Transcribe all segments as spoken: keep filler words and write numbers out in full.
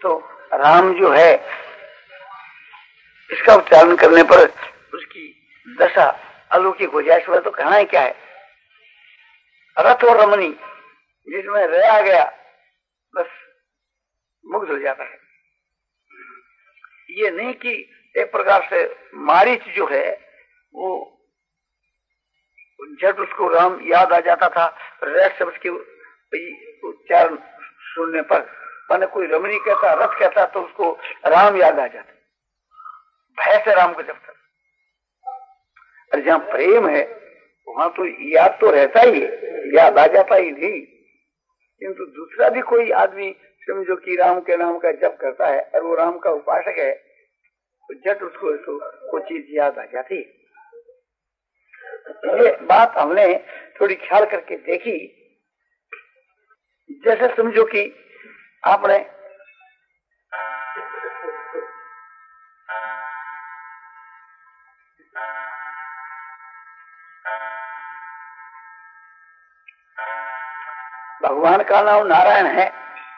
तो राम जो है इसका उच्चारण करने पर उसकी दशा अलौकिक हो जाए। इसमें तो कहना ही क्या है, रथ और रमणी जिसमें रह गया बस मुग्ध हो जाता है। ये नहीं कि एक प्रकार से मारीच जो है वो झट उसको राम याद आ जाता था, रथ शब्द के उच्चारण सुनने पर मैंने कोई रमणी कहता, रथ कहता तो उसको राम याद आ जाता, भय से राम को जपता। और जहाँ प्रेम है वहां तो याद तो रहता ही है, याद आ जाता ही नहीं। किंतु दूसरा भी कोई आदमी समझो कि राम के नाम का जप करता है और वो राम का उपासक है तो झट उसको तो कोई चीज याद आ जाती है। ये बात हमने थोड़ी ख्याल करके देखी। जैसे समझो कि आपने भगवान का नाम नारायण है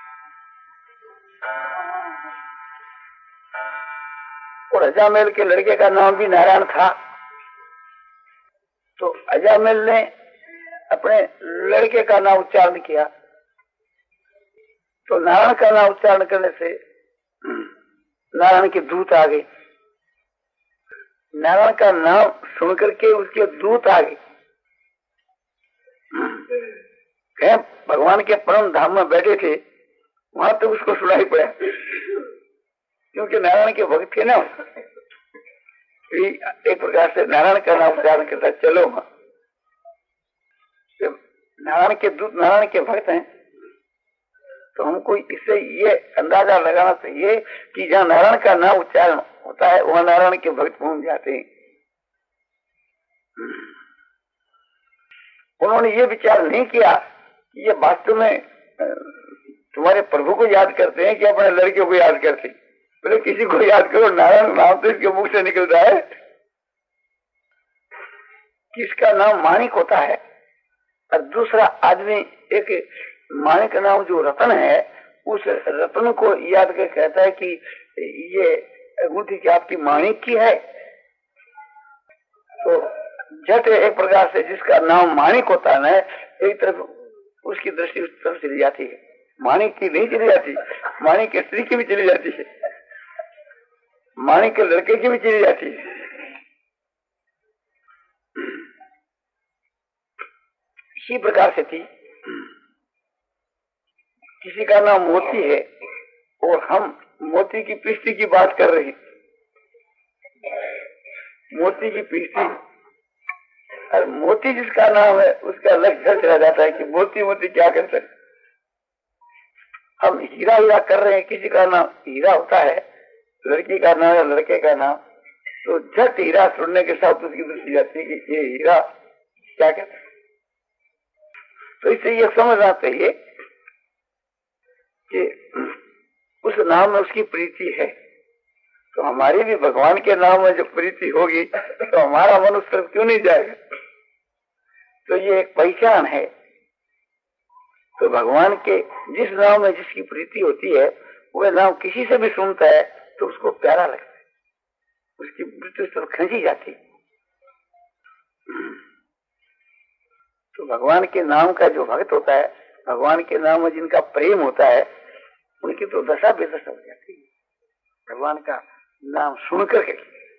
और अजामेल के लड़के का नाम भी नारायण था, तो अजामेल ने अपने लड़के का नाम उच्चारण किया तो नारायण का नाम उच्चारण करने से नारायण के दूत आ गए। नारायण का नाम सुन करके उसके दूत आ गए। भगवान के परम धाम में बैठे थे वहां तो उसको सुनाई पड़ा क्योंकि नारायण के भक्त थे ना। एक प्रकार से नारायण का नाम उच्चारण करता चलो, नारायण के दूत नारायण के भक्त हैं तो हमको इससे ये अंदाजा लगाना चाहिए कि जहाँ नारायण का नाम उच्चारण होता है वहां नारायण के भक्त पहुंच जाते हैं। उन्होंने ये विचार नहीं किया कि ये वास्तव में तुम्हारे प्रभु को याद करते हैं कि अपने लड़के को याद करते। बोले किसी को याद करो, नारायण नाम तो इसके मुख से निकलता है। किसका नाम माणिक होता है और दूसरा आदमी एक माणिक नाम जो रतन है उस रतन को याद कर कहता है कि ये अंगूठी क्या आपकी माणिक की है। तो झट एक प्रकार से जिसका नाम माणिक होता है ना, एक तरफ उसकी दृष्टि उस तरफ चली जाती है, माणिक की नहीं चली जाती, माणिक के स्त्री की भी चली जाती है, माणिक के लड़के की भी चली जाती है। इसी प्रकार से थी, किसी का नाम मोती है और हम मोती की पिस्ती की बात कर रहे हैं। मोती की पिस्ती और मोती जिसका नाम है उसका लक्ष्य चला जाता है कि मोती मोती क्या करते हैं। हम हीरा हीरा कर रहे हैं, किसी का नाम हीरा होता है, लड़की का नाम है लड़के का नाम, तो झट हीरा सुनने के साथ उसकी दृष्टि जाती है कि ये हीरा क्या कहते हैं। तो इससे ये समझना चाहिए कि उस नाम में उसकी प्रीति है, तो हमारी भी भगवान के नाम में जो प्रीति होगी तो हमारा मन उस तरफ क्यों नहीं जाएगा। तो ये एक पहचान है। तो भगवान के जिस नाम में जिसकी प्रीति होती है वह नाम किसी से भी सुनता है तो उसको प्यारा लगता है, उसकी वृत्ति उस तरफ खींची जाती। तो भगवान के नाम का जो भक्त होता है, भगवान के नाम में जिनका प्रेम होता है, उनकी तो दशा बेदशा हो जाती है भगवान का नाम सुन करके।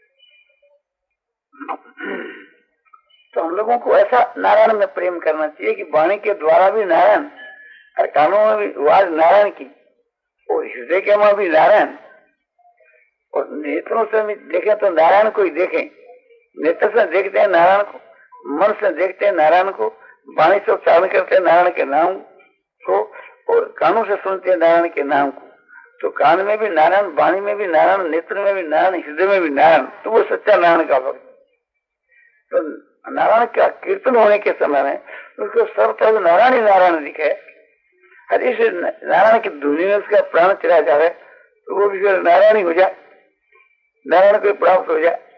तो हम लोगों को ऐसा नारायण में प्रेम करना चाहिए कि वाणी के द्वारा भी नारायण और कानों में भी आवाज नारायण की और हृदय के में भी नारायण और नेत्रों से भी देखें तो नारायण को ही देखें। नेत्र से देखते हैं नारायण को, मन से देखते हैं नारायण को, वाणी से उच्चारण करते हैं नारायण के नाम को और कानों से सुनते हैं नारायण के नाम को। तो कान में भी नारायण, वाणी में भी नारायण, नेत्र में भी नारायण, हृदय में भी नारायण, तो वो सच्चा नारायण का भक्त। तो नारायण का कीर्तन होने के समय में उसको सर्वत्र नारायण ही नारायण दिखे। और इस नारायण की धुनी में उसका प्राण चला जाए तो वो भी फिर नारायण ही हो जाए, नारायण को प्राप्त हो जाए।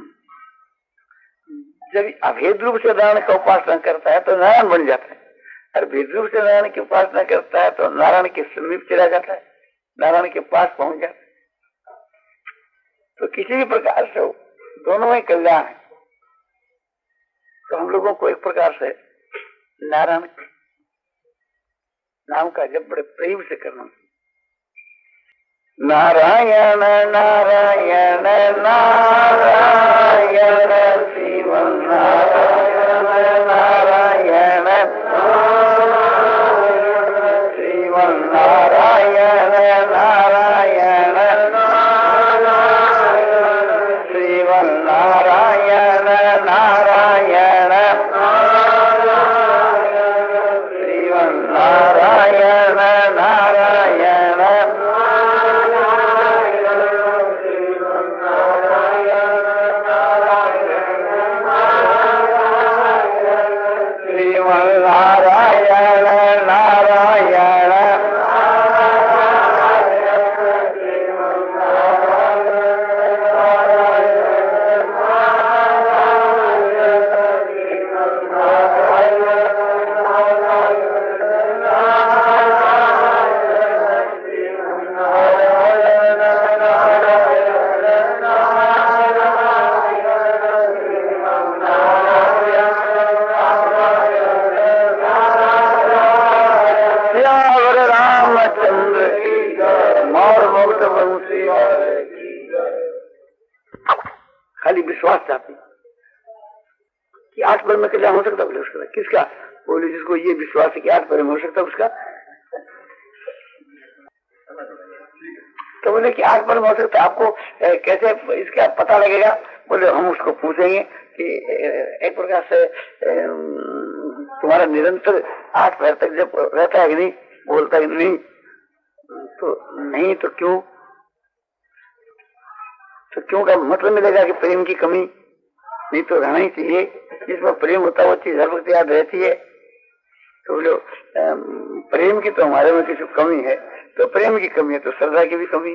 जब अभेद रूप से नारायण का उपासना करता है तो नारायण बन जाता है। और विद्रूप से नारायण की उपासना करता है तो नारायण के समीप चला जाता है, नारायण के पास पहुंच जाता है। तो किसी भी प्रकार से हो, दोनों में कल्याण है। तो हम लोगों को एक प्रकार से नारायण नाम का जब बड़े प्रेम से करना। नारायण नारायण नारायण शिव नारायण नारायण शिव नारायण नारायण शिव नारायण नारायण शिव नारायण नारायण खाली विश्वास चाहती कि आठ पर में कल्याण हो सकता बोले उसका किसका बोले जिसको ये विश्वास है कि आठ पर में हो सकता उसका तो बोले कि आठ पर में हो सकता आपको ए, कैसे इसका पता लगेगा बोले हम उसको पूछेंगे कि एक प्रकार से ए, तुम्हारा निरंतर आठ पैर तक जब रहता है कि नहीं बोलता है कि नहीं तो नहीं तो क्यों तो क्यों का मतलब मिलेगा कि प्रेम की कमी नहीं तो रहना ही चाहिए। जिसमें प्रेम होता है वो चीज हर वक्त याद रहती है। तो बोलो प्रेम की तो हमारे में किसी कमी है तो प्रेम की कमी है तो श्रद्धा की भी कमी।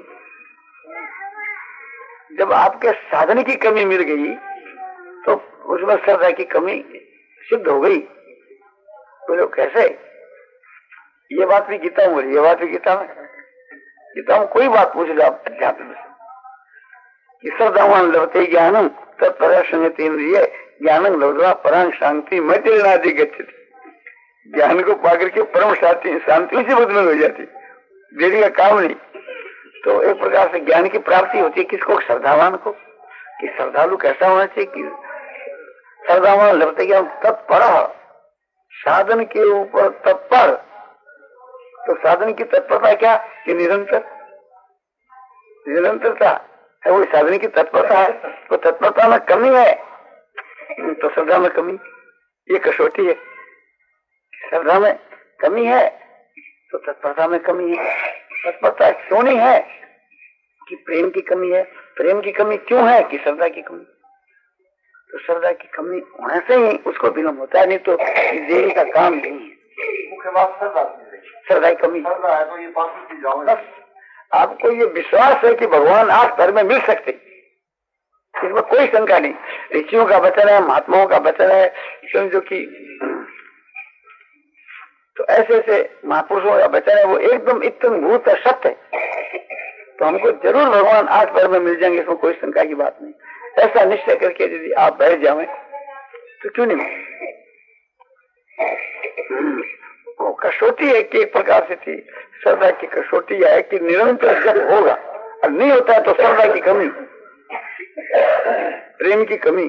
जब आपके साधन की कमी मिल गई तो उसमें श्रद्धा की कमी सिद्ध हो गई। बोलो कैसे? ये बात भी गीता में बोली, ये बात भी गीता में गीता में कोई बात पूछ लो आप अध्यात्म में श्रद्धावान लभते ज्ञानम तत्परेन्द्रिय ज्ञानम लब्ध्वा परम शांति मतिर्नादि गच्छति। ज्ञान को पाकर के परम शांति शांति से बदल हो जाती, देरी का काम नहीं। तो एक प्रकार से ज्ञान की प्राप्ति होती है किसको? श्रद्धावान को। कि श्रद्धालु कैसा होना चाहिए कि श्रद्धावान लभते ज्ञान तत्पर, साधन के ऊपर तत्पर। तो साधन की तत्परता क्या कि निरंतर निरंतरता है, वो साधन की तत्परता है। तो तत्परता में कमी है तो श्रद्धा में कमी, ये कसौटी है। श्रद्धा में कमी है तो तत्परता में कमी है। तत्परता क्यों नहीं है कि प्रेम की कमी है। प्रेम की कमी क्यों है कि श्रद्धा की कमी। तो श्रद्धा की कमी होने से ही उसको विलम्ब होता है, नहीं तो देरी का काम नहीं है। मुख्य बात श्रद्धा श्रद्धा की कमी श्रद्धा है तो ये बस आपको ये विश्वास है कि भगवान आठ पर में मिल सकते, इसमें कोई शंका नहीं। ऋषियों का वचन है, महात्माओं का वचन है, समझो कि तो ऐसे ऐसे महापुरुषों का वचन है, वो एकदम इतम भूत सत्य है। तो हमको जरूर भगवान आठ पर में मिल जाएंगे, इसमें कोई शंका की बात नहीं। ऐसा निश्चय करके यदि आप बैठ जाए तो क्यों नहीं। वो कसौटी है कि एक प्रकार से थी श्रद्धा की कसौटी है कि निरंतर जब होगा और नहीं होता है तो श्रद्धा की कमी, प्रेम की कमी।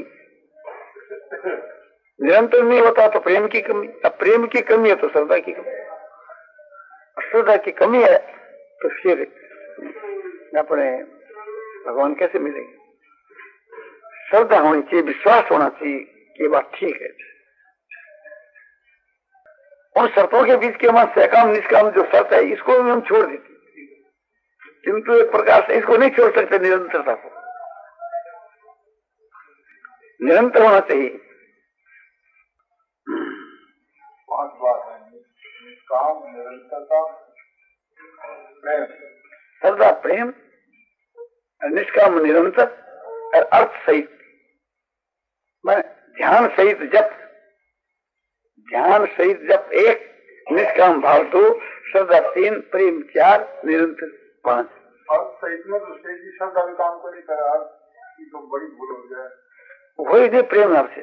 निरंतर नहीं होता तो प्रेम की कमी, अब प्रेम की कमी है तो श्रद्धा की कमी। श्रद्धा की कमी है तो फिर अपने भगवान कैसे मिलेंगे। श्रद्धा होनी चाहिए, विश्वास होना चाहिए कि बात ठीक है। उन शर्तों के बीच के हमारे सकाम निष्काम जो शर्त है इसको भी हम छोड़ देते, किंतु एक प्रकार से इसको नहीं छोड़ सकते। निरंतरता को निरंतर होना चाहिए। पांच बात है, निष्काम, निरंतरता, प्रेम। श्रद्धा, प्रेम, निष्काम, निरंतर और अर्थ सहित, मैं ध्यान सहित जप, ध्यान सहित जप एक निष्काम भाव दो, श्रद्धा तीन, प्रेम चार, निरंतर पांच। और इसमें तो जी श्रद्धा भी काम को नहीं करा तो बड़ी भूल हो जाए। वही नहीं प्रेम आपसे,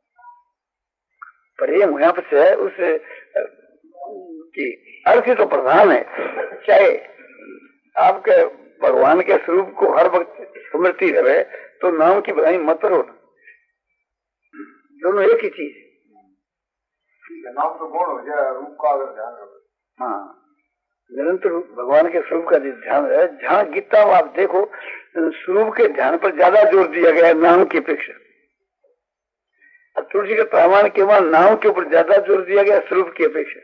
प्रेम यहाँ पर से उस की अर्थ तो प्रधान है। चाहे आपके भगवान के स्वरूप को हर वक्त स्मृति रहे तो नाम की बधाई मत करो, दोनों एक ही चीज है। नाम तो गुण हो जाए, रूप का अगर ध्यान रहे। हाँ, निरंतर भगवान के स्वरूप का ध्यान है। जहाँ गीता में आप देखो स्वरूप के ध्यान पर ज्यादा जोर दिया गया है नाम की अपेक्षा। अब तुलसी के प्रमाण के बाद नाम के ऊपर ज्यादा जोर दिया गया स्वरूप की अपेक्षा।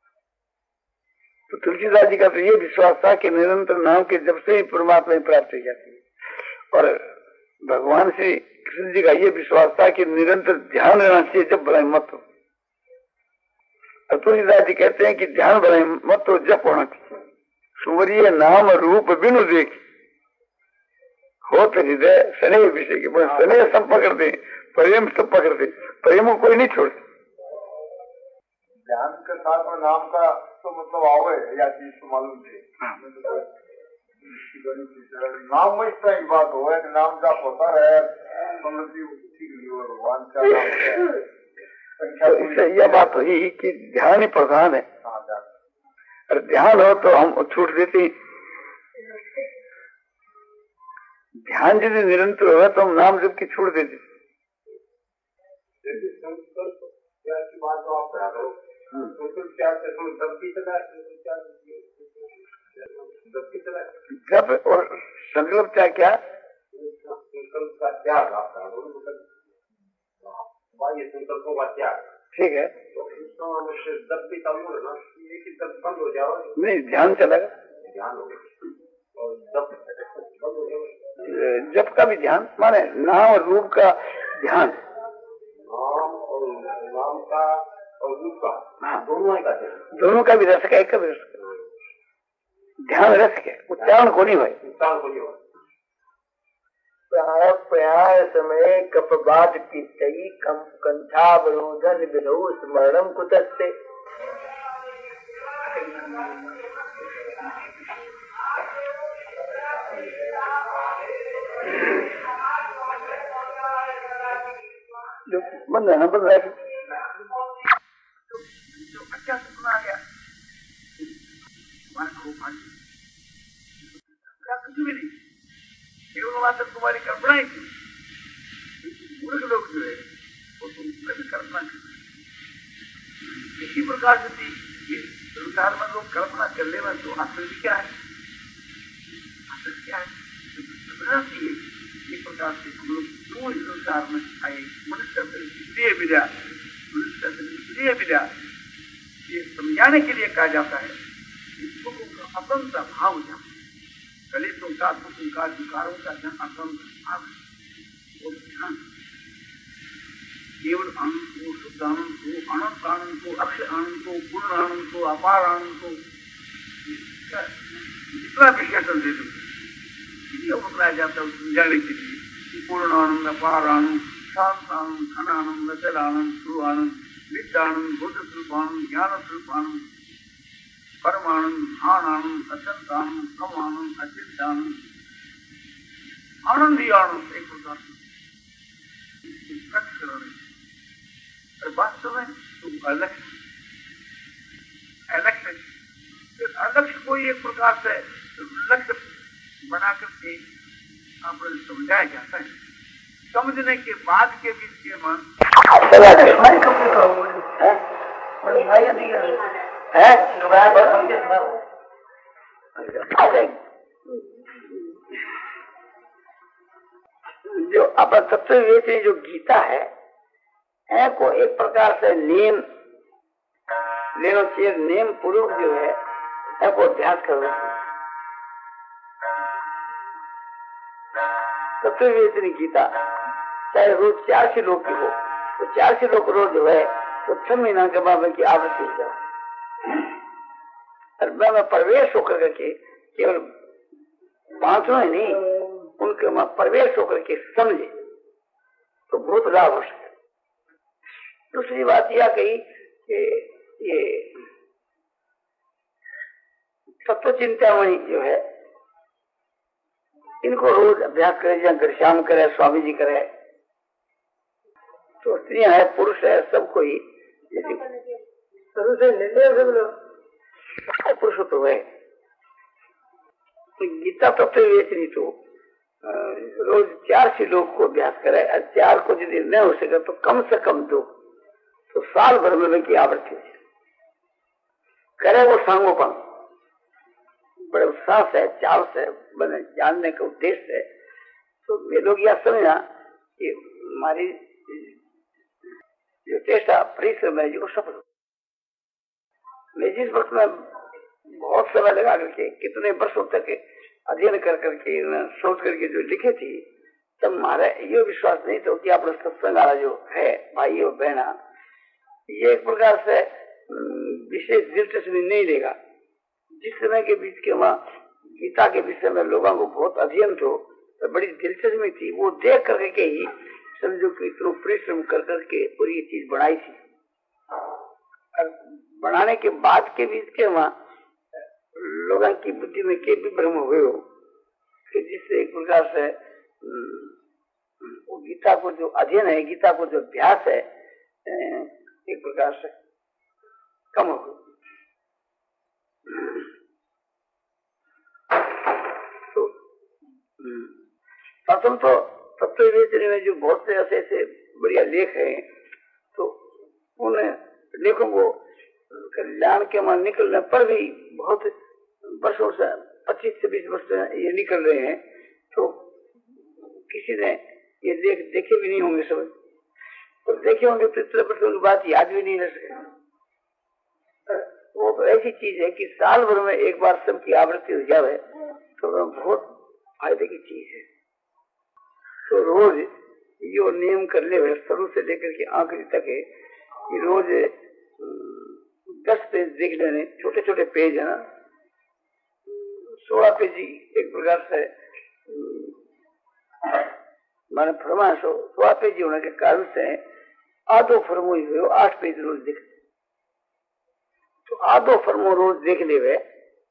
तो तुलसीदास जी का तो ये विश्वास था कि निरंतर नाम के जब से ही परमात्मा की प्राप्ति जाती है। और भगवान श्री कृष्ण जी का ये विश्वास था कि निरंतर ध्यान रहना चाहिए जब भलाई मत हो। और तुलसीदास जी कहते हैं कि ध्यान भलाई मत हो जब होना चाहिए। सुवरीय नाम रूप बिनु देख हो तो हृदय स्नेह विषय के स्नेह सब पकड़ दे, प्रेम सब पकड़ दे, प्रेम को कोई नहीं छोड़े। ध्यान के साथ में नाम का तो मतलब आवे या चीज तो मालूम थे। नाम में इस तरह की बात हो है कि नाम का होता है भगवान का नाम। तो इससे यह बात हुई कि ध्यान ही प्रधान है। और ध्यान हो तो हम छूट देते। ध्यान यदि निरंतर हो तो हम नाम जब की छूट देते। बात तो आप करा दो जब और संकल्प क्या क्या संकल्प का त्याग आप करा दो, बाह्य संकल्पों का त्याग। ठीक है, तो जब भी चालू है ना कि जब बंद हो जाओ नहीं ध्यान चलेगा, ध्यान हो और जब बंद हो जाओ। जब का भी ध्यान माने नाम और रूप का ध्यान, नाम और नाम का और रूप का, हाँ दोनों का दोनों का भी रस का, एक का भी रस का ध्यान रस के उच्चारण को नहीं भाई उच्चारण को नहीं। प्रयास समय कपबाद की तई कम कंठावरोधन विधो स्मरणम कुतस्ते। बंद है ना, बंद है। जो अच्छा सपना आ गया कुछ भी नहीं, केवल मात्र तुम्हारी कल्पना ही थी। मूर्ख लोग जो है वो तुम भी कल्पना करते इसी प्रकार से थी कि संसार में लोग कल्पना कर लेना तो आश्चर्य क्या है, आश्चर्य क्या है इस प्रकार से हम लोग क्यों इस संसार में आए। मनुष्य इसलिए मिला, मनुष्य इसलिए मिला ये समझाने के लिए कहा जाता है कि सुखों का अपंत भाव जाए, कलेशों का सुखों का विकारों का जन अपंत भाव वो ध्यान केवल आनंद को, शुद्ध आनंद को, अनंत आनंद को, अक्षय आनंद को, पूर्ण आनंद को, अपार आनंद को जितना विशेषण दे दो इसलिए बताया जाता है समझाने के लिए कि पूर्ण आनंद, अपार आनंद, शांत आनंद, घन आनंद, अचल आनंद, ध्रुव आनंद, नित्य आनंद, बुद्ध स्वरूप आनंद, ज्ञान स्वरूप आनंद, परम आनंद, महान आनंद, अत्यंत आनंद, कम आनंद, अचिंत आनंद, आनंद ही आनंद एक प्रकार से वास्तव में तुम अलग अलग अलग को एक प्रकार से लक्ष्य बना करके आपको समझाया जाता है। समझने के बाद के बीच के मन जो अपना तत्व विवेक जो गीता है है को एक प्रकार से नियम लेना चाहिए। नियम पूर्वक जो है है को अभ्यास करना चाहिए। तत्व विवेक गीता चाहे रोज चार श्लोक की हो तो चार श्लोक रोज जो है वो छह महीना के बाद की आवृत्ति हो जाए और मैं प्रवेश होकर के केवल पांचों ही नहीं उनके में प्रवेश होकर के समझे तो बहुत लाभ हो सके। दूसरी बात यह कही कि ये तत्व चिंतामणि जो है, इनको रोज अभ्यास करे, या घनश्याम करे, स्वामी जी करे, तो स्त्रियां है, पुरुष है, सबको ही शुरू से पुरुषोत्तम है। गीता तत्व वेचनी तो रोज चार श्लोक को अभ्यास करे, और चार को यदि न हो सके तो कम से कम दो, तो साल भर में की आवृत्ति करे। वो सांगोपन बड़े उत्साह से, चाव से, बने जानने का उद्देश्य है। तो वेदों की यह समझना कि हमारी जो चेष्टा परिश्रम है जो सफल हो। मैं जिस वक्त में बहुत समय लगा करके, कितने वर्षों तक अध्ययन कर करके, सोच करके जो लिखे थी, तब हमारा ये विश्वास नहीं था कि अपना सत्संग वाला जो है भाई और बहना, ये एक प्रकार से विशेष दिलचस्पी नहीं लेगा। जिस समय के बीच के वहाँ गीता के विषय में लोगों को बहुत अध्ययन थो, तो बड़ी दिलचस्पी थी। वो देख करके ही समझो कि इतना परिश्रम कर करके पूरी ये चीज बनाई थी। और बनाने के बाद के बीच के वहाँ लोगों की बुद्धि में के भी भ्रम हुए हो कि जिससे एक प्रकार से वो गीता को जो अध्ययन है, गीता को जो अभ्यास है, एक प्रकार से कम हो गया। तो प्रथम तो तत्व वेचने में जो बहुत से ऐसे ऐसे बढ़िया लेख हैं, तो उन लेखों को कल्याण के मन निकलने पर भी बहुत वर्षों से, पच्चीस से बीस वर्ष से ये निकल रहे हैं, तो किसी ने ये लेख देखे भी नहीं होंगे सब, तो देखे होंगे तो इतने वर्षों की बात याद भी नहीं रह सके। वो तो ऐसी चीज है कि साल भर में एक बार सबकी आवृत्ति हो जाए तो बहुत फायदे की चीज है। तो रोज यो नियम कर ले, शुरू से लेकर के आखिरी तक है कि रोज दस पेज देख लेने, छोटे छोटे पेज है ना, सोलह पेज एक प्रकार से मैंने फरमाइश हो, सोलह पेज होने के कारण से आधो फरमो ही हुए, आठ पेज रोज देख, तो आधो फरमो रोज देख ले वे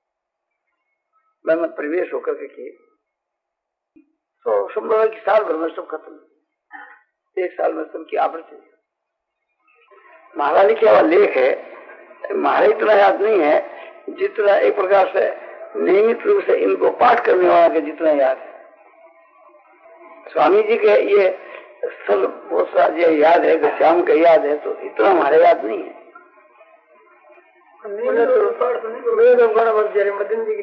मैं प्रवेश होकर के, तो संभव है कि साल भर में सब खत्म, एक साल में सबकी आवृत्ति। महाराज लिखा हुआ लेख है, महाराज इतना याद नहीं है जितना एक प्रकार से नियमित रूप से इनको पाठ करने वाला के जितना याद है। स्वामी जी के ये स्थल बहुत सा जो याद है, घनश्याम का याद है, तो इतना हमारे याद नहीं है। मदन जी की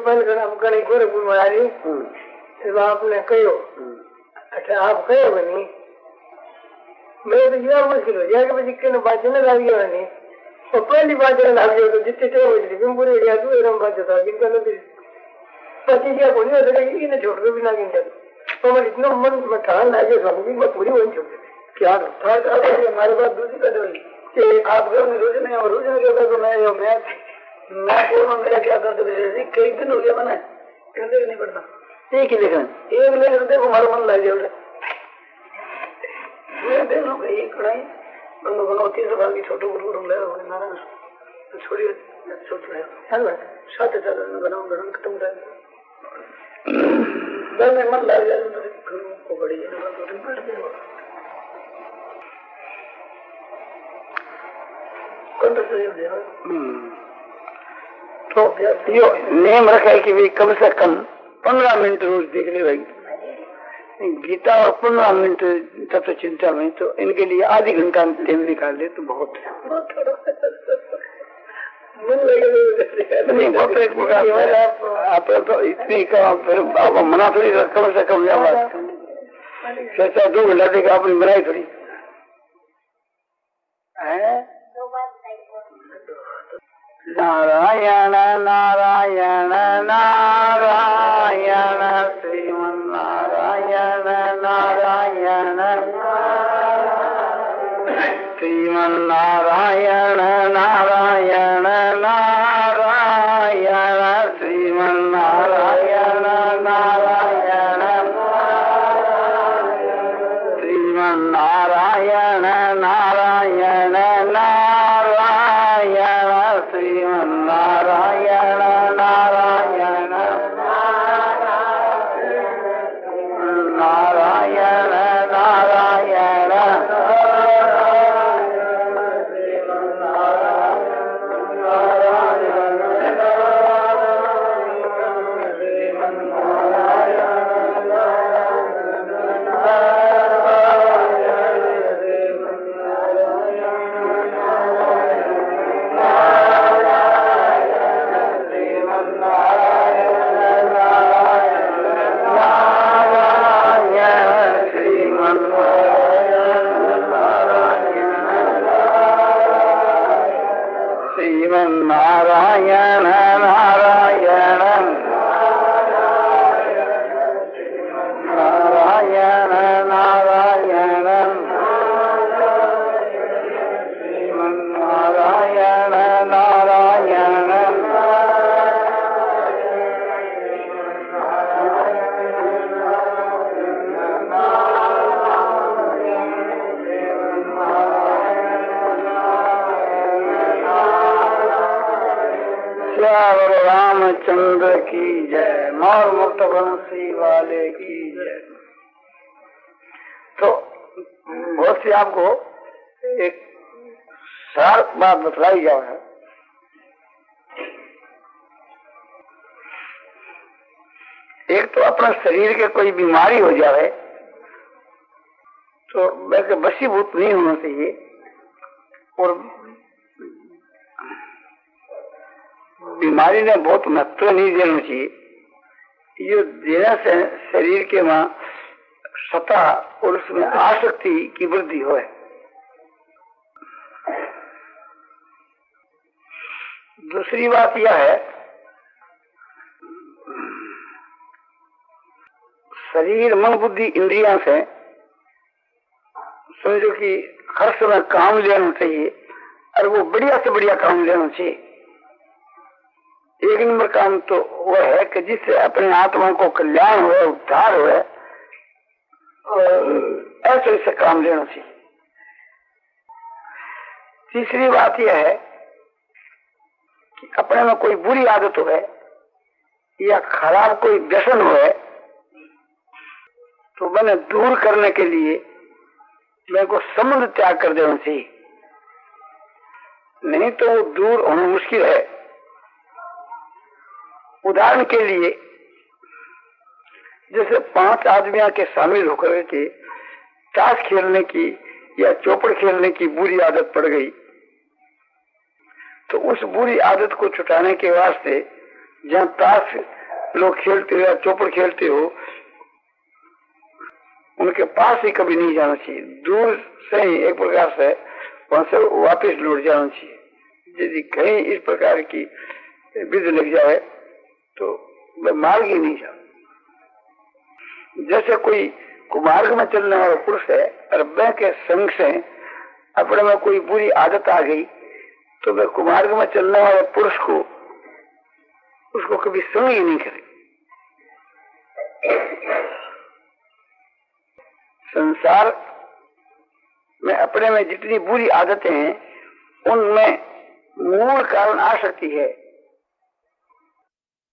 आपने कहो अच्छा आप कहो बनी मैं तो यह मुश्किल हो जाएगा भाई जिक्के बातें ना लाग गया नहीं, और पहली बात लाग गया तो जितने टे हो जाएगी पूरे हो गया तू एकदम बात था किनका ना पच्चीस या कोई नहीं हो इन्हें छोड़ के भी ना गिन तो मैं इतना मन में ठान लागे स्वामी जी मैं पूरी वही छोड़ क्या था। हमारे पास दूसरी कदम कि आप घर में रोज नहीं और रोज नहीं कहता तो मैं मैं मैं कौन मेरा क्या करते कई दिन हो गया मैंने कहते नहीं पड़ता एक ही लेखन एक लेखन देखो हमारा मन लग जाए देखो एक कढ़ाई बंदो बनो तीन सौ बार की छोटो गुरु ले नारायण छोड़िए छोट रहे साथ साथ बनाओ गरम खत्म हो जाए मन लग जाए को बड़ी तो यो नियम रखा है कि भाई कम से कम पंद्रह मिनट रोज देख ले भाई गीता और पंद्रह मिनट तत्व चिंता में, तो इनके लिए आधी घंटा टाइम निकाल ले तो बहुत नहीं बहुत एक प्रकार आप तो इतनी फिर मना थोड़ी कम से कम दो घंटा देगा अपनी बनाई थोड़ी है। नारायण नारायण नारायण श्रीमन नारायण नारायण श्रीमन नारायण नारायण नारायण श्रीमन नारायण नारायण श्रीमन नारायण नारायण नारायण श्रीमन नारायण नारायण रामचंद्र की जय, मौर मुक्त बंसी वाले की जय। तो बहुत सी आपको एक सार बात बतलाई जाओ है। एक तो अपना शरीर के कोई बीमारी हो जाए तो वैसे वशीभूत नहीं होना चाहिए, और बीमारी ने बहुत महत्व नहीं देना चाहिए। ये देने से शरीर के वहां सत्ता और उसमें आसक्ति की वृद्धि हो। दूसरी बात यह है, शरीर मन बुद्धि इंद्रियां से समझो कि हर समय काम लेना चाहिए, और वो बढ़िया से बढ़िया काम लेना चाहिए। एक नंबर काम तो वह है कि जिससे अपने आत्मा को कल्याण हो, उद्धार हो, ऐसे ऐसे काम लेना चाहिए। तीसरी बात यह है कि अपने में कोई बुरी आदत हो या खराब कोई व्यसन हो तो मैंने दूर करने के लिए मेरे को संबंध त्याग कर देना चाहिए, नहीं तो वो दूर होना मुश्किल है। उदाहरण के लिए जैसे पांच आदमियों के शामिल होकर के ताश खेलने की या चौपड़ खेलने की बुरी आदत पड़ गई, तो उस बुरी आदत को छुटाने के वास्ते जहाँ ताश लोग खेलते हो या चौपड़ खेलते हो उनके पास ही कभी नहीं जाना चाहिए, दूर से ही एक प्रकार से वहां से वापस लौट जाना चाहिए। यदि कहीं इस प्रकार की विधि लग जाए तो वह मार्ग ही नहीं जाए। जैसे कोई कुमार्ग में चलने वाला पुरुष है और वह के संग से अपने में कोई बुरी आदत आ गई तो वह कुमार्ग में चलने वाले पुरुष को उसको कभी संग ही नहीं करे। संसार में अपने में जितनी बुरी आदतें हैं उनमें मूल कारण आसक्ति है।